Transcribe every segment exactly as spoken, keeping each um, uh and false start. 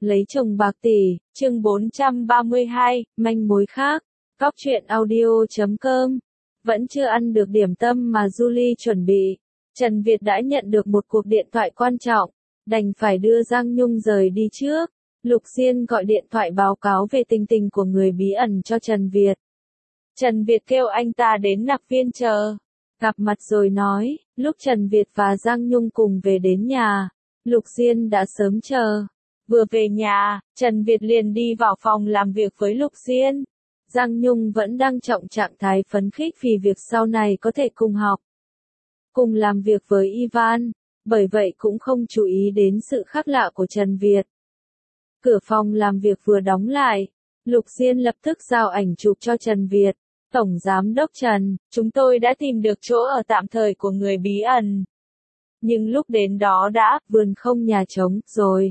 Lấy chồng bạc tỷ, chương bốn trăm ba mươi hai, manh mối khác. Cóc truyện audio chấm com. Vẫn chưa ăn được điểm tâm mà Julie chuẩn bị. Trần Việt đã nhận được một cuộc điện thoại quan trọng, đành phải đưa Giang Nhung rời đi trước. Lục Diên gọi điện thoại báo cáo về tình tình của người bí ẩn cho Trần Việt. Trần Việt kêu anh ta đến Nạc Viên chờ. Gặp mặt rồi nói, lúc Trần Việt và Giang Nhung cùng về đến nhà, Lục Diên đã sớm chờ. Vừa về nhà, Trần Việt liền đi vào phòng làm việc với Lục Diên. Giang Nhung vẫn đang trọng trạng thái phấn khích vì việc sau này có thể cùng học, cùng làm việc với Ivan, bởi vậy cũng không chú ý đến sự khác lạ của Trần Việt. Cửa phòng làm việc vừa đóng lại, Lục Diên lập tức giao ảnh chụp cho Trần Việt. Tổng Giám đốc Trần, chúng tôi đã tìm được chỗ ở tạm thời của người bí ẩn. Nhưng lúc đến đó đã, vườn không nhà trống, rồi.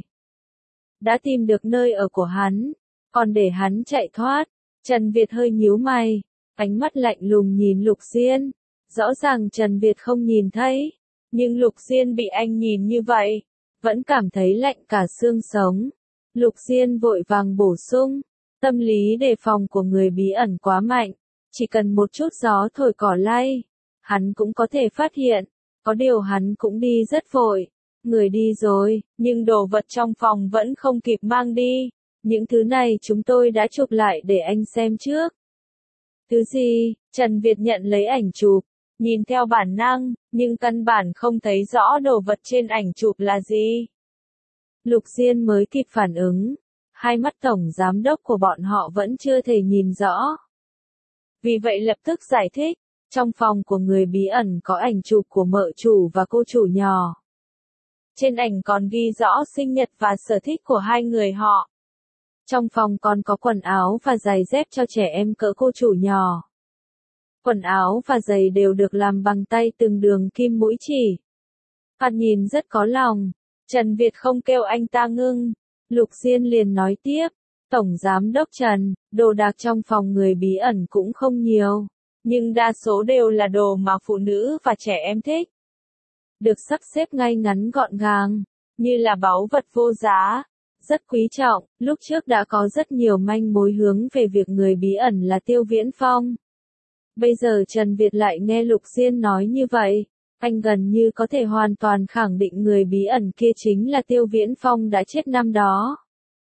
Đã tìm được nơi ở của hắn, còn để hắn chạy thoát. Trần Việt hơi nhíu mày, ánh mắt lạnh lùng nhìn Lục Diên. Rõ ràng Trần Việt không nhìn thấy, nhưng Lục Diên bị anh nhìn như vậy, vẫn cảm thấy lạnh cả xương sống. Lục Diên vội vàng bổ sung, tâm lý đề phòng của người bí ẩn quá mạnh, chỉ cần một chút gió thổi cỏ lay, hắn cũng có thể phát hiện, có điều hắn cũng đi rất vội. Người đi rồi, nhưng đồ vật trong phòng vẫn không kịp mang đi. Những thứ này chúng tôi đã chụp lại để anh xem trước. Thứ gì? Trần Việt nhận lấy ảnh chụp, nhìn theo bản năng, nhưng căn bản không thấy rõ đồ vật trên ảnh chụp là gì. Lục Diên mới kịp phản ứng, hai mắt tổng giám đốc của bọn họ vẫn chưa thể nhìn rõ. Vì vậy lập tức giải thích, trong phòng của người bí ẩn có ảnh chụp của mợ chủ và cô chủ nhỏ. Trên ảnh còn ghi rõ sinh nhật và sở thích của hai người họ. Trong phòng còn có quần áo và giày dép cho trẻ em cỡ cô chủ nhỏ. Quần áo và giày đều được làm bằng tay từng đường kim mũi chỉ. Thoạt nhìn rất có lòng. Trần Việt không kêu anh ta ngưng. Lục Diên liền nói tiếp, Tổng Giám đốc Trần, đồ đạc trong phòng người bí ẩn cũng không nhiều, nhưng đa số đều là đồ mà phụ nữ và trẻ em thích. Được sắp xếp ngay ngắn gọn gàng, như là báu vật vô giá, rất quý trọng. Lúc trước đã có rất nhiều manh mối hướng về việc người bí ẩn là Tiêu Viễn Phong. Bây giờ Trần Việt lại nghe Lục Diên nói như vậy, anh gần như có thể hoàn toàn khẳng định người bí ẩn kia chính là Tiêu Viễn Phong đã chết năm đó.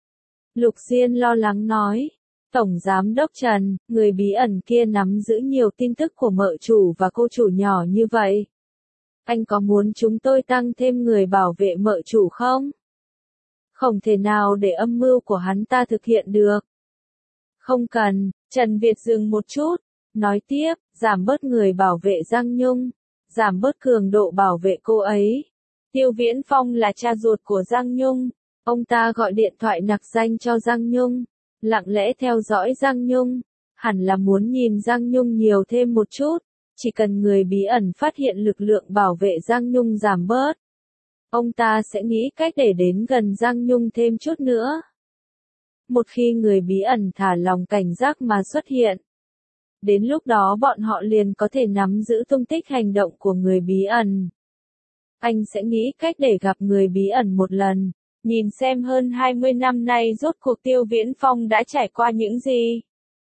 Lục Diên lo lắng nói, Tổng Giám đốc Trần, người bí ẩn kia nắm giữ nhiều tin tức của mợ chủ và cô chủ nhỏ như vậy. Anh có muốn chúng tôi tăng thêm người bảo vệ mợ chủ không? Không thể nào để âm mưu của hắn ta thực hiện được. Không cần, Trần Việt dừng một chút, nói tiếp, giảm bớt người bảo vệ Giang Nhung, giảm bớt cường độ bảo vệ cô ấy. Tiêu Viễn Phong là cha ruột của Giang Nhung, ông ta gọi điện thoại nặc danh cho Giang Nhung, lặng lẽ theo dõi Giang Nhung, hẳn là muốn nhìn Giang Nhung nhiều thêm một chút. Chỉ cần người bí ẩn phát hiện lực lượng bảo vệ Giang Nhung giảm bớt, ông ta sẽ nghĩ cách để đến gần Giang Nhung thêm chút nữa. Một khi người bí ẩn thả lòng cảnh giác mà xuất hiện, đến lúc đó bọn họ liền có thể nắm giữ tung tích hành động của người bí ẩn. Anh sẽ nghĩ cách để gặp người bí ẩn một lần, nhìn xem hơn hai mươi năm nay rốt cuộc Tiêu Viễn Phong đã trải qua những gì.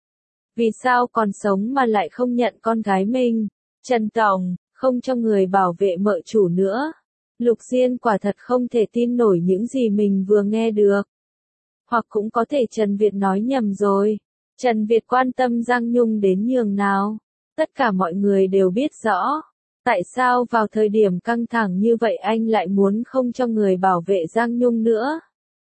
Vì sao còn sống mà lại không nhận con gái mình? Trần Tổng, không cho người bảo vệ mợ chủ nữa. Lục Diên quả thật không thể tin nổi những gì mình vừa nghe được. Hoặc cũng có thể Trần Việt nói nhầm rồi. Trần Việt quan tâm Giang Nhung đến nhường nào. Tất cả mọi người đều biết rõ. Tại sao vào thời điểm căng thẳng như vậy anh lại muốn không cho người bảo vệ Giang Nhung nữa?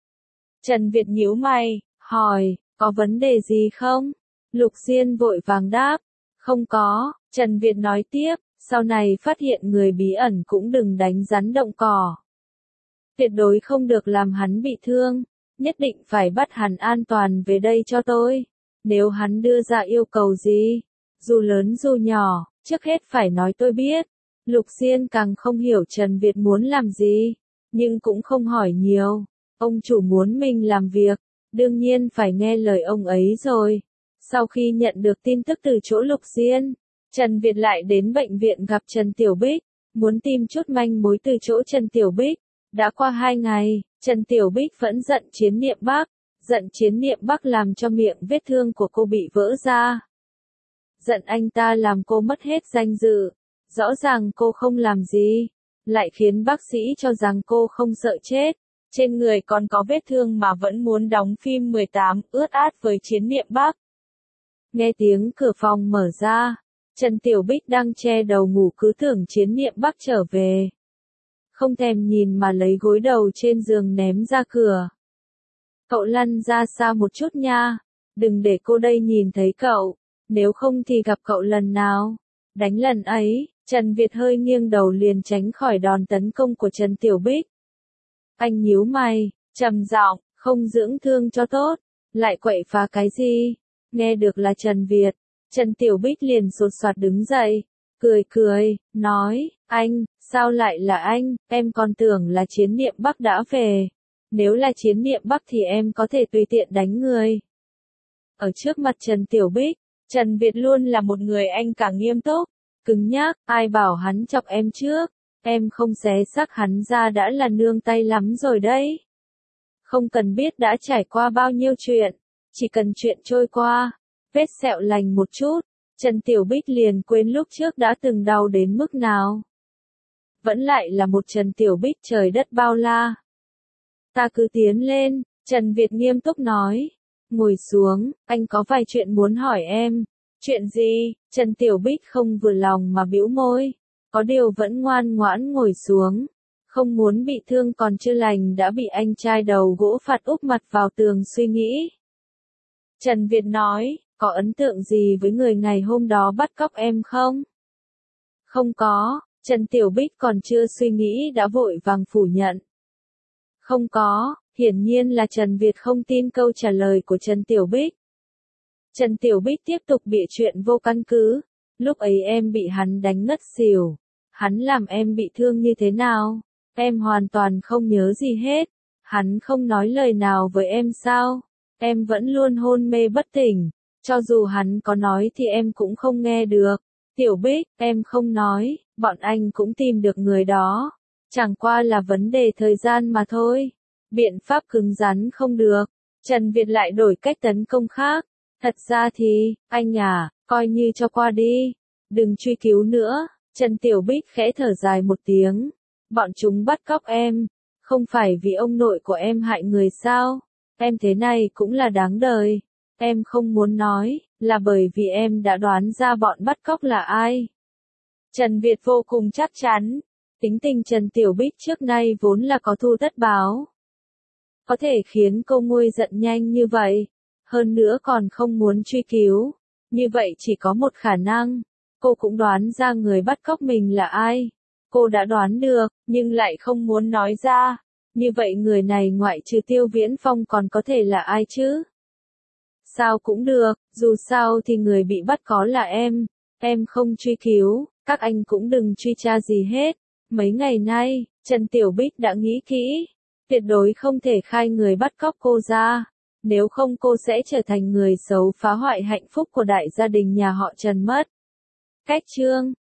Trần Việt nhíu mày, hỏi, có vấn đề gì không? Lục Diên vội vàng đáp, không có. Trần Việt nói tiếp, sau này phát hiện người bí ẩn cũng đừng đánh rắn động cỏ. Tuyệt đối không được làm hắn bị thương, nhất định phải bắt hắn an toàn về đây cho tôi. Nếu hắn đưa ra yêu cầu gì, dù lớn dù nhỏ, trước hết phải nói tôi biết. Lục Diên càng không hiểu Trần Việt muốn làm gì, nhưng cũng không hỏi nhiều. Ông chủ muốn mình làm việc, đương nhiên phải nghe lời ông ấy rồi. Sau khi nhận được tin tức từ chỗ Lục Diên, Trần Việt lại đến bệnh viện gặp Trần Tiểu Bích, muốn tìm chút manh mối từ chỗ Trần Tiểu Bích. Đã qua hai ngày, Trần Tiểu Bích vẫn giận Chiến Niệm Bắc. Giận Chiến Niệm Bắc làm cho miệng vết thương của cô bị vỡ ra. Giận anh ta làm cô mất hết danh dự. Rõ ràng cô không làm gì, lại khiến bác sĩ cho rằng cô không sợ chết. Trên người còn có vết thương mà vẫn muốn đóng phim mười tám ướt át với Chiến Niệm Bắc. Nghe tiếng cửa phòng mở ra, Trần Tiểu Bích đang che đầu ngủ cứ tưởng Chiến Niệm Bắc trở về. Không thèm nhìn mà lấy gối đầu trên giường ném ra cửa. Cậu lăn ra xa một chút nha, đừng để cô đây nhìn thấy cậu, nếu không thì gặp cậu lần nào, đánh lần ấy. Trần Việt hơi nghiêng đầu liền tránh khỏi đòn tấn công của Trần Tiểu Bích. Anh nhíu mày, trầm giọng, không dưỡng thương cho tốt, lại quậy phá cái gì? Nghe được là Trần Việt, Trần Tiểu Bích liền sột soạt đứng dậy, cười cười, nói, anh, sao lại là anh, em còn tưởng là Chiến Niệm Bắc đã về. Nếu là Chiến Niệm Bắc thì em có thể tùy tiện đánh người. Ở trước mặt Trần Tiểu Bích, Trần Việt luôn là một người anh càng nghiêm túc, cứng nhắc, ai bảo hắn chọc em trước, em không xé xác hắn ra đã là nương tay lắm rồi đấy. Không cần biết đã trải qua bao nhiêu chuyện, chỉ cần chuyện trôi qua, vết sẹo lành một chút, Trần Tiểu Bích liền quên lúc trước đã từng đau đến mức nào. Vẫn lại là một Trần Tiểu Bích trời đất bao la. Ta cứ tiến lên, Trần Việt nghiêm túc nói. Ngồi xuống, anh có vài chuyện muốn hỏi em. Chuyện gì? Trần Tiểu Bích không vừa lòng mà bĩu môi. Có điều vẫn ngoan ngoãn ngồi xuống. Không muốn bị thương còn chưa lành đã bị anh trai đầu gỗ phạt úp mặt vào tường suy nghĩ. Trần Việt nói, có ấn tượng gì với người ngày hôm đó bắt cóc em không? Không có, Trần Tiểu Bích còn chưa suy nghĩ đã vội vàng phủ nhận. Không có, hiển nhiên là Trần Việt không tin câu trả lời của Trần Tiểu Bích. Trần Tiểu Bích tiếp tục bịa chuyện vô căn cứ. Lúc ấy em bị hắn đánh ngất xỉu. Hắn làm em bị thương như thế nào? Em hoàn toàn không nhớ gì hết. Hắn không nói lời nào với em sao? Em vẫn luôn hôn mê bất tỉnh. Cho dù hắn có nói thì em cũng không nghe được. Tiểu Bích, em không nói, bọn anh cũng tìm được người đó. Chẳng qua là vấn đề thời gian mà thôi. Biện pháp cứng rắn không được. Trần Việt lại đổi cách tấn công khác. Thật ra thì, anh à, coi như cho qua đi. Đừng truy cứu nữa. Trần Tiểu Bích khẽ thở dài một tiếng. Bọn chúng bắt cóc em. Không phải vì ông nội của em hại người sao? Em thế này cũng là đáng đời. Em không muốn nói, là bởi vì em đã đoán ra bọn bắt cóc là ai. Trần Việt vô cùng chắc chắn. Tính tình Trần Tiểu Bích trước nay vốn là có thù tất báo. Có thể khiến cô nguôi giận nhanh như vậy. Hơn nữa còn không muốn truy cứu. Như vậy chỉ có một khả năng. Cô cũng đoán ra người bắt cóc mình là ai. Cô đã đoán được, nhưng lại không muốn nói ra. Như vậy người này ngoại trừ Tiêu Viễn Phong còn có thể là ai chứ? Sao cũng được, dù sao thì người bị bắt có là em. Em không truy cứu, các anh cũng đừng truy tra gì hết. Mấy ngày nay, Trần Tiểu Bích đã nghĩ kỹ. Tuyệt đối không thể khai người bắt cóc cô ra. Nếu không cô sẽ trở thành người xấu phá hoại hạnh phúc của đại gia đình nhà họ Trần mất. Cách chương